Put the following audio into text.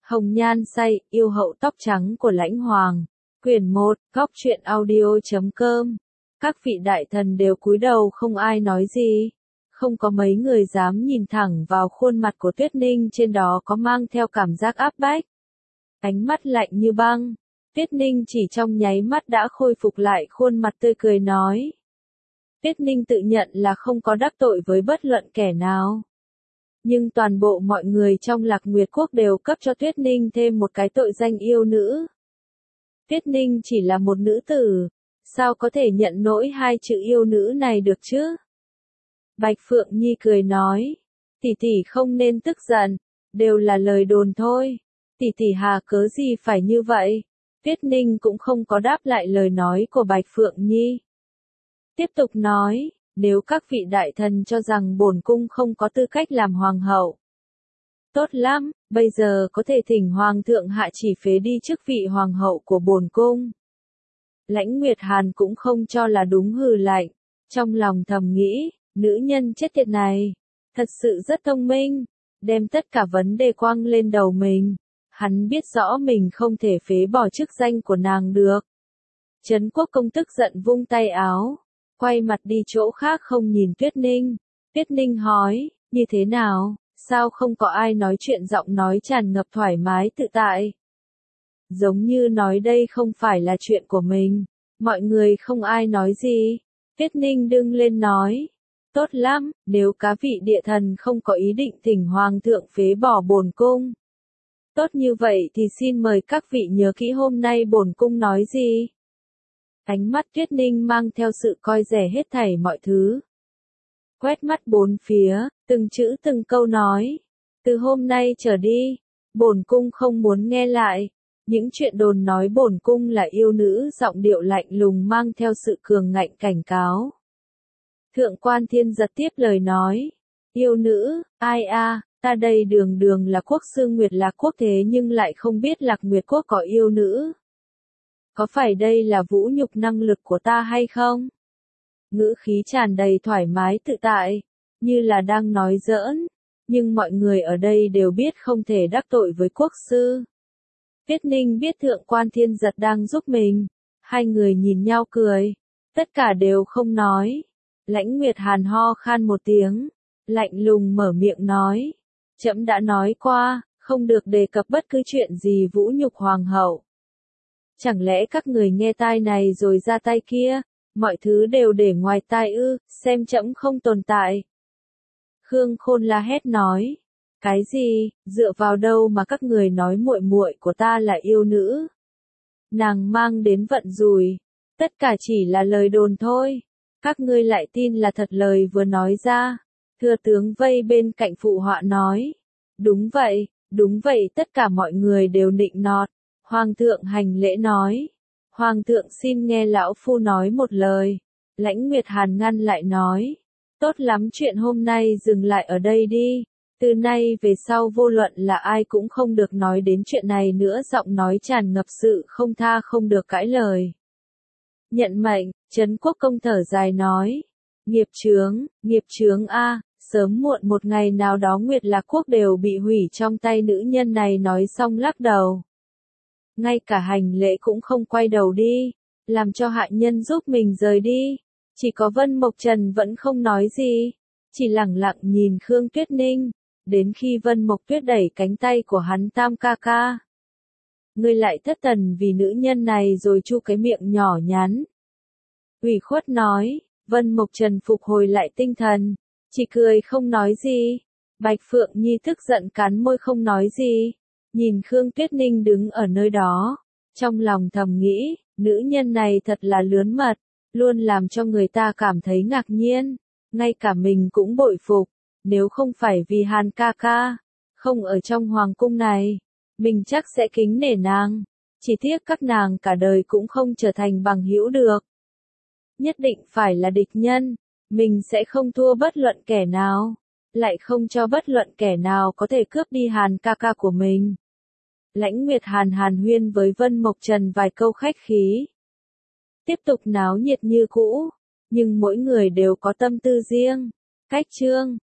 Hồng nhan say, yêu hậu tóc trắng của Lãnh Hoàng. Quyển 1, góc truyện audio.com. Các vị đại thần đều cúi đầu không ai nói gì. Không có mấy người dám nhìn thẳng vào khuôn mặt của Tuyết Ninh, trên đó có mang theo cảm giác áp bách. Ánh mắt lạnh như băng. Tuyết Ninh chỉ trong nháy mắt đã khôi phục lại khuôn mặt tươi cười nói. Tuyết Ninh tự nhận là không có đắc tội với bất luận kẻ nào. Nhưng toàn bộ mọi người trong Lạc Nguyệt Quốc đều cấp cho Tuyết Ninh thêm một cái tội danh yêu nữ. Tuyết Ninh chỉ là một nữ tử, sao có thể nhận nổi hai chữ yêu nữ này được chứ? Bạch Phượng Nhi cười nói, tỷ tỷ không nên tức giận, đều là lời đồn thôi, tỷ tỷ hà cớ gì phải như vậy? Tuyết Ninh cũng không có đáp lại lời nói của Bạch Phượng Nhi. Tiếp tục nói, nếu các vị đại thần cho rằng bổn cung không có tư cách làm hoàng hậu. Tốt lắm, bây giờ có thể thỉnh hoàng thượng hạ chỉ phế đi chức vị hoàng hậu của bổn cung. Lãnh Nguyệt Hàn cũng không cho là đúng, hừ lạnh, trong lòng thầm nghĩ, nữ nhân chết tiệt này, thật sự rất thông minh, đem tất cả vấn đề quăng lên đầu mình. Hắn biết rõ mình không thể phế bỏ chức danh của nàng được. Trấn Quốc công tức giận vung tay áo, quay mặt đi chỗ khác không nhìn Tuyết Ninh. Tuyết Ninh hỏi, như thế nào, sao không có ai nói chuyện, giọng nói tràn ngập thoải mái tự tại. Giống như nói đây không phải là chuyện của mình, mọi người không ai nói gì. Tuyết Ninh đứng lên nói, tốt lắm, nếu cá vị địa thần không có ý định thỉnh hoàng thượng phế bỏ bổn cung. Tốt như vậy thì xin mời các vị nhớ kỹ hôm nay bổn cung nói gì. Ánh mắt Tuyết Ninh mang theo sự coi rẻ hết thảy mọi thứ. Quét mắt bốn phía, từng chữ từng câu nói. Từ hôm nay trở đi, bổn cung không muốn nghe lại. Những chuyện đồn nói bổn cung là yêu nữ, giọng điệu lạnh lùng mang theo sự cường ngạnh cảnh cáo. Thượng quan Thiên Giật tiếp lời nói. Yêu nữ, ai a? Ta đây đường đường là quốc sư Nguyệt Lạc Quốc thế nhưng lại không biết Lạc Nguyệt Quốc có yêu nữ. Có phải đây là vũ nhục năng lực của ta hay không? Ngữ khí tràn đầy thoải mái tự tại, như là đang nói giỡn, nhưng mọi người ở đây đều biết không thể đắc tội với quốc sư. Tuyết Ninh biết Thượng quan Thiên Giật đang giúp mình, hai người nhìn nhau cười, tất cả đều không nói. Lãnh Nguyệt Hàn ho khan một tiếng, lạnh lùng mở miệng nói. Trẫm đã nói qua, không được đề cập bất cứ chuyện gì vũ nhục hoàng hậu. Chẳng lẽ các người nghe tai này rồi ra tay kia, mọi thứ đều để ngoài tai ư, xem trẫm không tồn tại. Khương Khôn la hét nói, cái gì, dựa vào đâu mà các người nói muội muội của ta là yêu nữ? Nàng mang đến vận rủi, tất cả chỉ là lời đồn thôi, các ngươi lại tin là thật lời vừa nói ra. Thừa tướng vây bên cạnh phụ họa nói, đúng vậy, tất cả mọi người đều nịnh nọt. Hoàng thượng hành lễ nói, hoàng thượng xin nghe lão phu nói một lời. Lãnh Nguyệt Hàn ngăn lại nói, tốt lắm, chuyện hôm nay dừng lại ở đây đi. Từ nay về sau vô luận là ai cũng không được nói đến chuyện này nữa, giọng nói tràn ngập sự không tha không được cãi lời. Nhận mệnh, Trấn Quốc công thở dài nói, nghiệp chướng a, sớm muộn một ngày nào đó Nguyệt Lạc Quốc đều bị hủy trong tay nữ nhân này. Nói xong lắc đầu. Ngay cả hành lễ cũng không quay đầu đi, làm cho hạ nhân giúp mình rời đi. Chỉ có Vân Mộc Trần vẫn không nói gì, chỉ lẳng lặng nhìn Khương Tuyết Ninh, đến khi Vân Mộc Tuyết đẩy cánh tay của hắn, Tam ca ca. Ngươi lại thất thần vì nữ nhân này rồi, chu cái miệng nhỏ nhắn. Ủy khuất nói, Vân Mộc Trần phục hồi lại tinh thần, chỉ cười không nói gì. Bạch Phượng Nhi tức giận cắn môi không nói gì, nhìn Khương Tuyết Ninh đứng ở nơi đó, trong lòng thầm nghĩ, nữ nhân này thật là lướn mật, luôn làm cho người ta cảm thấy ngạc nhiên, ngay cả mình cũng bội phục, nếu không phải vì Hàn ca ca, không ở trong hoàng cung này, mình chắc sẽ kính nể nàng, chỉ tiếc các nàng cả đời cũng không trở thành bằng hữu được. Nhất định phải là địch nhân, mình sẽ không thua bất luận kẻ nào, lại không cho bất luận kẻ nào có thể cướp đi Hàn ca ca của mình. Lãnh Nguyệt Hàn hàn huyên với Vân Mộc Trần vài câu khách khí. Tiếp tục náo nhiệt như cũ, nhưng mỗi người đều có tâm tư riêng. Cách chương